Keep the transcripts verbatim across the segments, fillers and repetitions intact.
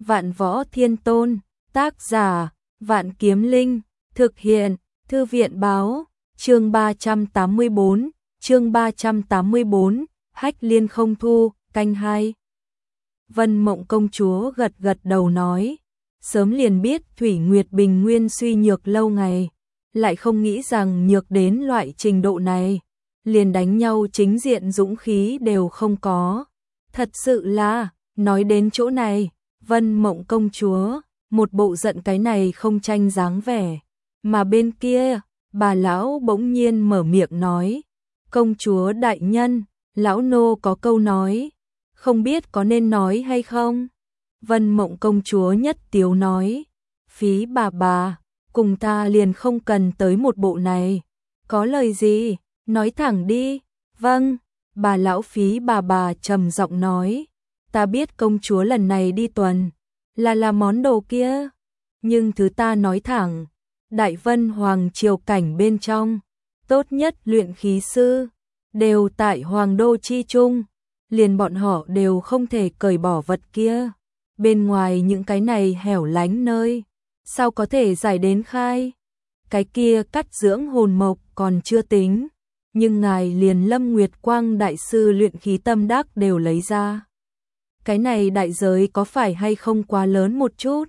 Vạn Võ Thiên Tôn, tác giả, Vạn Kiếm Linh, thực hiện, Thư viện báo, chương ba trăm tám mươi bốn, chương ba trăm tám mươi bốn, Hách Liên không thu, canh hai. Vân Mộng công chúa gật gật đầu nói, sớm liền biết Thủy Nguyệt Bình Nguyên suy nhược lâu ngày, lại không nghĩ rằng nhược đến loại trình độ này, liền đánh nhau chính diện dũng khí đều không có. Thật sự là, nói đến chỗ này, Vân Mộng công chúa, một bộ giận cái này không tranh dáng vẻ, mà bên kia, bà lão bỗng nhiên mở miệng nói, công chúa đại nhân, lão nô có câu nói, không biết có nên nói hay không? Vân Mộng công chúa nhất tiếu nói, phí bà bà, cùng ta liền không cần tới một bộ này, có lời gì, nói thẳng đi. Vâng, bà lão phí bà bà trầm giọng nói, ta biết công chúa lần này đi tuần, là là món đồ kia, nhưng thứ ta nói thẳng, Đại Vân Hoàng triều cảnh bên trong, tốt nhất luyện khí sư, đều tại Hoàng đô chi trung, liền bọn họ đều không thể cởi bỏ vật kia, bên ngoài những cái này hẻo lánh nơi, sao có thể giải đến khai, cái kia cắt dưỡng hồn mộc còn chưa tính, nhưng ngài liền Lâm Nguyệt Quang đại sư luyện khí tâm đắc đều lấy ra. Cái này đại giới có phải hay không quá lớn một chút?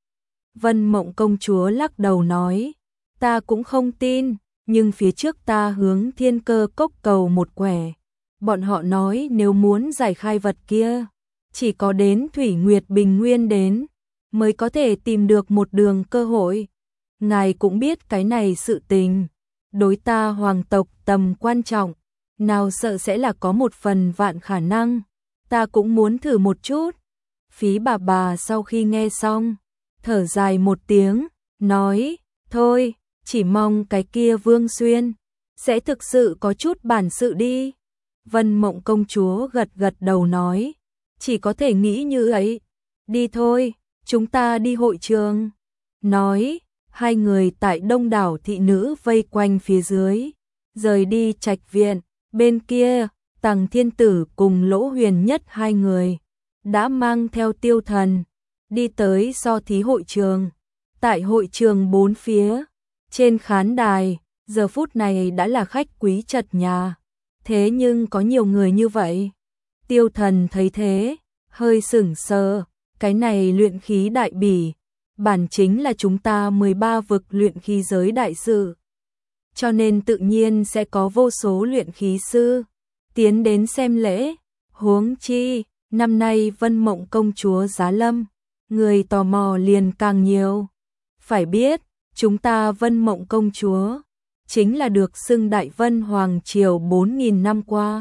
Vân Mộng công chúa lắc đầu nói, ta cũng không tin, nhưng phía trước ta hướng Thiên Cơ Cốc cầu một quẻ. Bọn họ nói nếu muốn giải khai vật kia, chỉ có đến Thủy Nguyệt Bình Nguyên đến, mới có thể tìm được một đường cơ hội. Ngài cũng biết cái này sự tình, đối ta hoàng tộc tầm quan trọng, nào sợ sẽ là có một phần vạn khả năng, ta cũng muốn thử một chút. Phí bà bà sau khi nghe xong, thở dài một tiếng, nói, thôi, chỉ mong cái kia Vương Xuyên, sẽ thực sự có chút bản sự đi. Vân Mộng công chúa gật gật đầu nói, chỉ có thể nghĩ như ấy, đi thôi, chúng ta đi hội trường. Nói, hai người tại đông đảo thị nữ vây quanh phía dưới, rời đi trạch viện, bên kia, Tằng Thiên Tử cùng Lỗ Huyền Nhất hai người, đã mang theo Tiêu Thần, đi tới so thí hội trường. Tại hội trường bốn phía, trên khán đài, giờ phút này đã là khách quý chật nhà, thế nhưng có nhiều người như vậy. Tiêu Thần thấy thế, hơi sửng sờ, cái này luyện khí đại bỉ, bản chính là chúng ta mười ba vực luyện khí giới đại sự. Cho nên tự nhiên sẽ có vô số luyện khí sư tiến đến xem lễ, huống chi, năm nay Vân Mộng công chúa giá lâm, người tò mò liền càng nhiều. Phải biết, chúng ta Vân Mộng công chúa, chính là được xưng Đại Vân Hoàng triều bốn nghìn năm qua.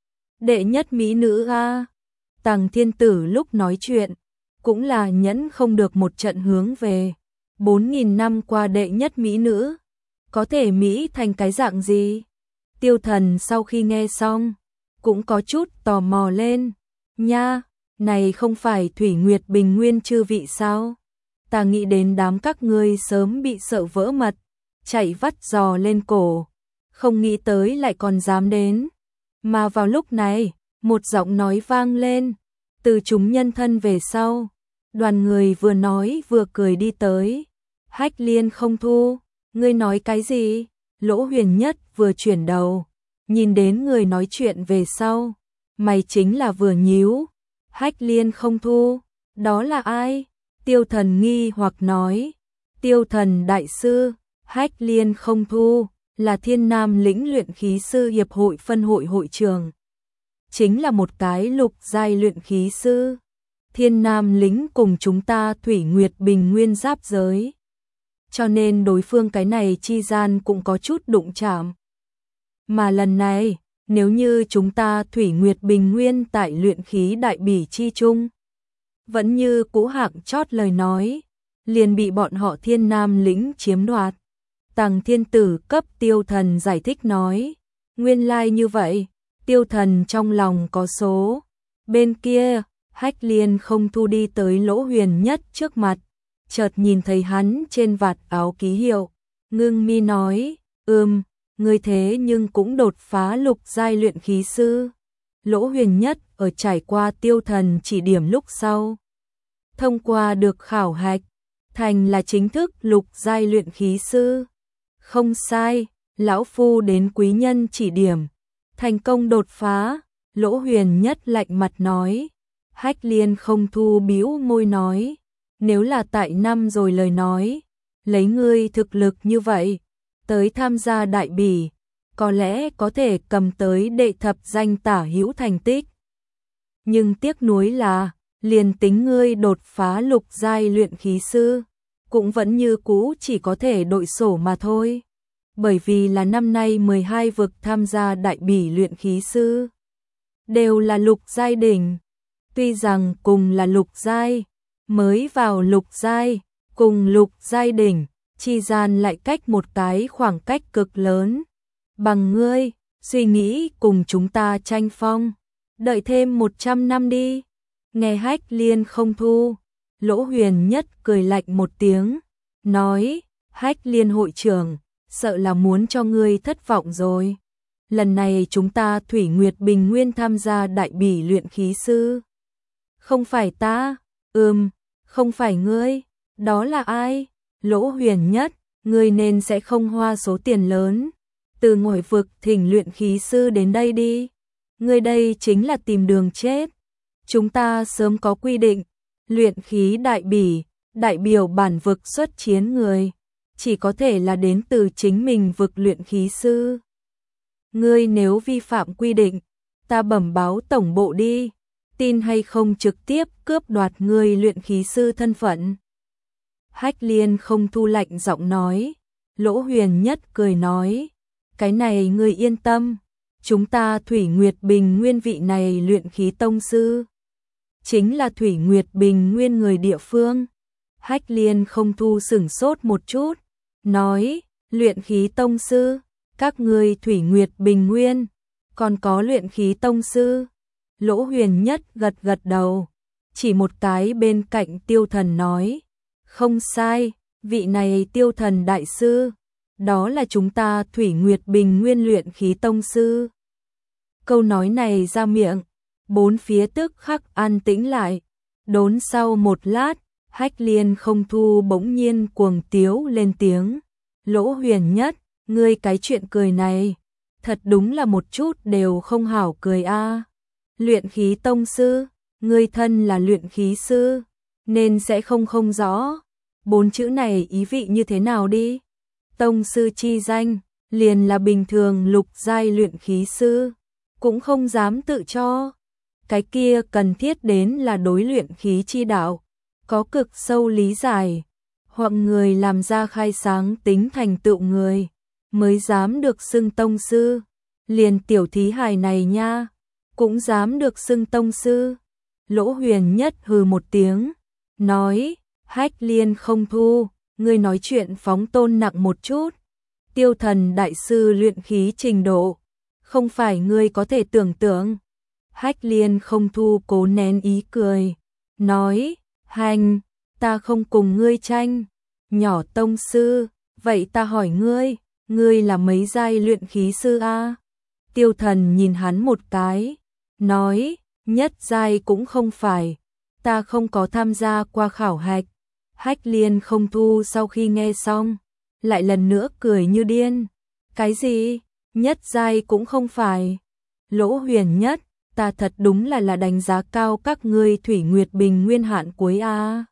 Đệ nhất mỹ nữ a. Tằng Thiên Tử lúc nói chuyện, cũng là nhẫn không được một trận hướng về. bốn nghìn năm qua đệ nhất mỹ nữ, có thể mỹ thành cái dạng gì? Tiêu Thần sau khi nghe xong, cũng có chút tò mò lên. Nha, này không phải Thủy Nguyệt Bình Nguyên chư vị sao? Ta nghĩ đến đám các ngươi sớm bị sợ vỡ mật, chạy vắt giò lên cổ, không nghĩ tới lại còn dám đến. Mà vào lúc này, một giọng nói vang lên, từ chúng nhân thân về sau, đoàn người vừa nói vừa cười đi tới. Hách Liên không thu, ngươi nói cái gì? Lỗ Huyền Nhất vừa chuyển đầu, nhìn đến người nói chuyện về sau, mày chính là vừa nhíu. Hách Liên không thu, đó là ai? Tiêu Thần nghi hoặc nói, Tiêu Thần đại sư, Hách Liên không thu, là Thiên Nam lĩnh luyện khí sư hiệp hội phân hội hội trưởng. Chính là một cái lục giai luyện khí sư. Thiên Nam lĩnh cùng chúng ta Thủy Nguyệt Bình Nguyên giáp giới. Cho nên đối phương cái này chi gian cũng có chút đụng chạm. Mà lần này, nếu như chúng ta Thủy Nguyệt Bình Nguyên tại luyện khí đại bỉ chi chung, vẫn như cũ hạng chót lời nói, liền bị bọn họ Thiên Nam lĩnh chiếm đoạt. Tằng Thiên Tử cấp Tiêu Thần giải thích nói, nguyên lai like như vậy, Tiêu Thần trong lòng có số. Bên kia, Hách Liên không thu đi tới Lỗ Huyền Nhất trước mặt, chợt nhìn thấy hắn trên vạt áo ký hiệu, ngưng mi nói, ừm, ngươi thế nhưng cũng đột phá lục giai luyện khí sư. Lỗ Huyền Nhất ở trải qua Tiêu Thần chỉ điểm lúc sau, thông qua được khảo hạch, thành là chính thức lục giai luyện khí sư. Không sai, lão phu đến quý nhân chỉ điểm, thành công đột phá. Lỗ Huyền Nhất lạnh mặt nói. Hách Liên Không Thu bĩu môi nói, nếu là tại năm rồi lời nói, lấy ngươi thực lực như vậy, tới tham gia đại bỉ, có lẽ có thể cầm tới đệ thập danh tả hữu thành tích. Nhưng tiếc nuối là, liền tính ngươi đột phá lục giai luyện khí sư, cũng vẫn như cũ chỉ có thể đội sổ mà thôi. Bởi vì là năm nay mười hai vực tham gia đại bỉ luyện khí sư, đều là lục giai đỉnh. Tuy rằng cùng là lục giai, mới vào lục giai, cùng lục giai đỉnh, chi gian lại cách một cái khoảng cách cực lớn. Bằng ngươi, suy nghĩ cùng chúng ta tranh phong, đợi thêm một trăm năm đi. Nghe Hách Liên Không Thu, Lỗ Huyền Nhất cười lạnh một tiếng, nói, Hách Liên hội trưởng, sợ là muốn cho ngươi thất vọng rồi. Lần này chúng ta Thủy Nguyệt Bình Nguyên tham gia đại bỉ luyện khí sư. Không phải ta, ừm, không phải ngươi, đó là ai? Lỗ Huyền Nhất, ngươi nên sẽ không hoa số tiền lớn, từ ngoài vực thỉnh luyện khí sư đến đây đi. Ngươi đây chính là tìm đường chết. Chúng ta sớm có quy định, luyện khí đại bỉ, đại biểu bản vực xuất chiến người, chỉ có thể là đến từ chính mình vực luyện khí sư. Ngươi nếu vi phạm quy định, ta bẩm báo tổng bộ đi, tin hay không trực tiếp cướp đoạt ngươi luyện khí sư thân phận. Hách Liên Không Thu lạnh giọng nói. Lỗ Huyền Nhất cười nói, cái này ngươi yên tâm, chúng ta Thủy Nguyệt Bình Nguyên vị này luyện khí tông sư, chính là Thủy Nguyệt Bình Nguyên người địa phương. Hách Liên Không Thu sửng sốt một chút, nói, luyện khí tông sư, các ngươi Thủy Nguyệt Bình Nguyên, còn có luyện khí tông sư. Lỗ Huyền Nhất gật gật đầu, chỉ một cái bên cạnh Tiêu Thần nói, không sai, vị này Tiêu Thần đại sư, đó là chúng ta Thủy Nguyệt Bình Nguyên luyện khí tông sư. Câu nói này ra miệng, bốn phía tức khắc an tĩnh lại. Đốn sau một lát, Hách Liên Không Thu bỗng nhiên cuồng tiếu lên tiếng, Lỗ Huyền Nhất, ngươi cái chuyện cười này, thật đúng là một chút đều không hảo cười a. Luyện khí tông sư, ngươi thân là luyện khí sư, nên sẽ không không rõ bốn chữ này ý vị như thế nào đi. Tông sư chi danh, liền là bình thường lục giai luyện khí sư, cũng không dám tự cho. Cái kia cần thiết đến là đối luyện khí chi đạo, có cực sâu lý giải, hoặc người làm ra khai sáng tính thành tựu người, mới dám được xưng tông sư. Liền tiểu thí hài này nha, cũng dám được xưng tông sư. Lỗ Huyền Nhất hừ một tiếng, nói, Hách Liên Không Thu, ngươi nói chuyện phóng tôn nặng một chút. Tiêu Thần đại sư luyện khí trình độ, không phải ngươi có thể tưởng tượng. Hách Liên Không Thu cố nén ý cười, nói, hành, ta không cùng ngươi tranh. Nhỏ tông sư, vậy ta hỏi ngươi, ngươi là mấy giai luyện khí sư a? Tiêu Thần nhìn hắn một cái, nói, nhất giai cũng không phải, ta không có tham gia qua khảo hạch. Hách Liên Không Thu sau khi nghe xong, lại lần nữa cười như điên. Cái gì? Nhất giai cũng không phải. Lỗ Huyền Nhất, ta thật đúng là là đánh giá cao các ngươi Thủy Nguyệt Bình Nguyên hạn cuối a.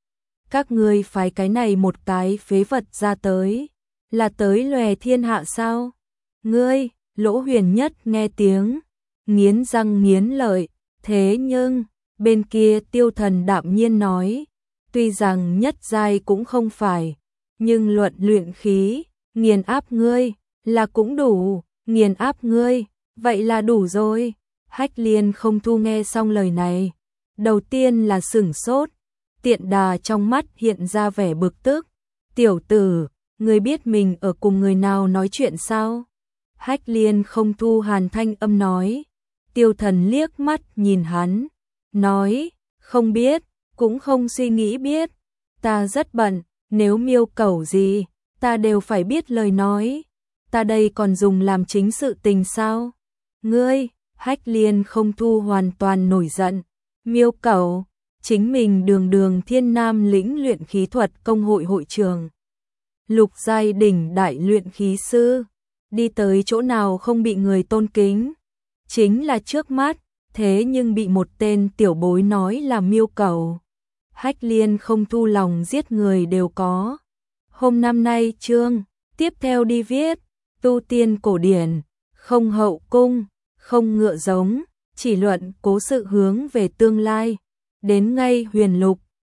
Các ngươi phái cái này một cái phế vật ra tới, là tới lòe thiên hạ sao? Ngươi, Lỗ Huyền Nhất nghe tiếng, nghiến răng nghiến lợi, thế nhưng, bên kia Tiêu Thần đạm nhiên nói, tuy rằng nhất giai cũng không phải, nhưng luận luyện khí, nghiền áp ngươi, là cũng đủ, nghiền áp ngươi, vậy là đủ rồi. Hách Liên Không Thu nghe xong lời này, đầu tiên là sửng sốt, tiện đà trong mắt hiện ra vẻ bực tức. Tiểu tử, ngươi biết mình ở cùng người nào nói chuyện sao? Hách Liên Không Thu hàn thanh âm nói. Tiêu Thần liếc mắt nhìn hắn, nói, không biết, cũng không suy nghĩ biết, ta rất bận, nếu miêu cầu gì, ta đều phải biết lời nói, ta đây còn dùng làm chính sự tình sao? Ngươi, Hách Liên Không Thu hoàn toàn nổi giận, miêu cầu, chính mình đường đường Thiên Nam lĩnh luyện khí thuật công hội hội trường. Lục giai đỉnh đại luyện khí sư, đi tới chỗ nào không bị người tôn kính, chính là trước mắt, thế nhưng bị một tên tiểu bối nói là miêu cầu. Hách Liên không thu lòng giết người đều có. Hôm năm nay chương, tiếp theo đi viết, tu tiên cổ điển, không hậu cung, không ngựa giống, chỉ luận cố sự hướng về tương lai. Đến ngay huyền lục,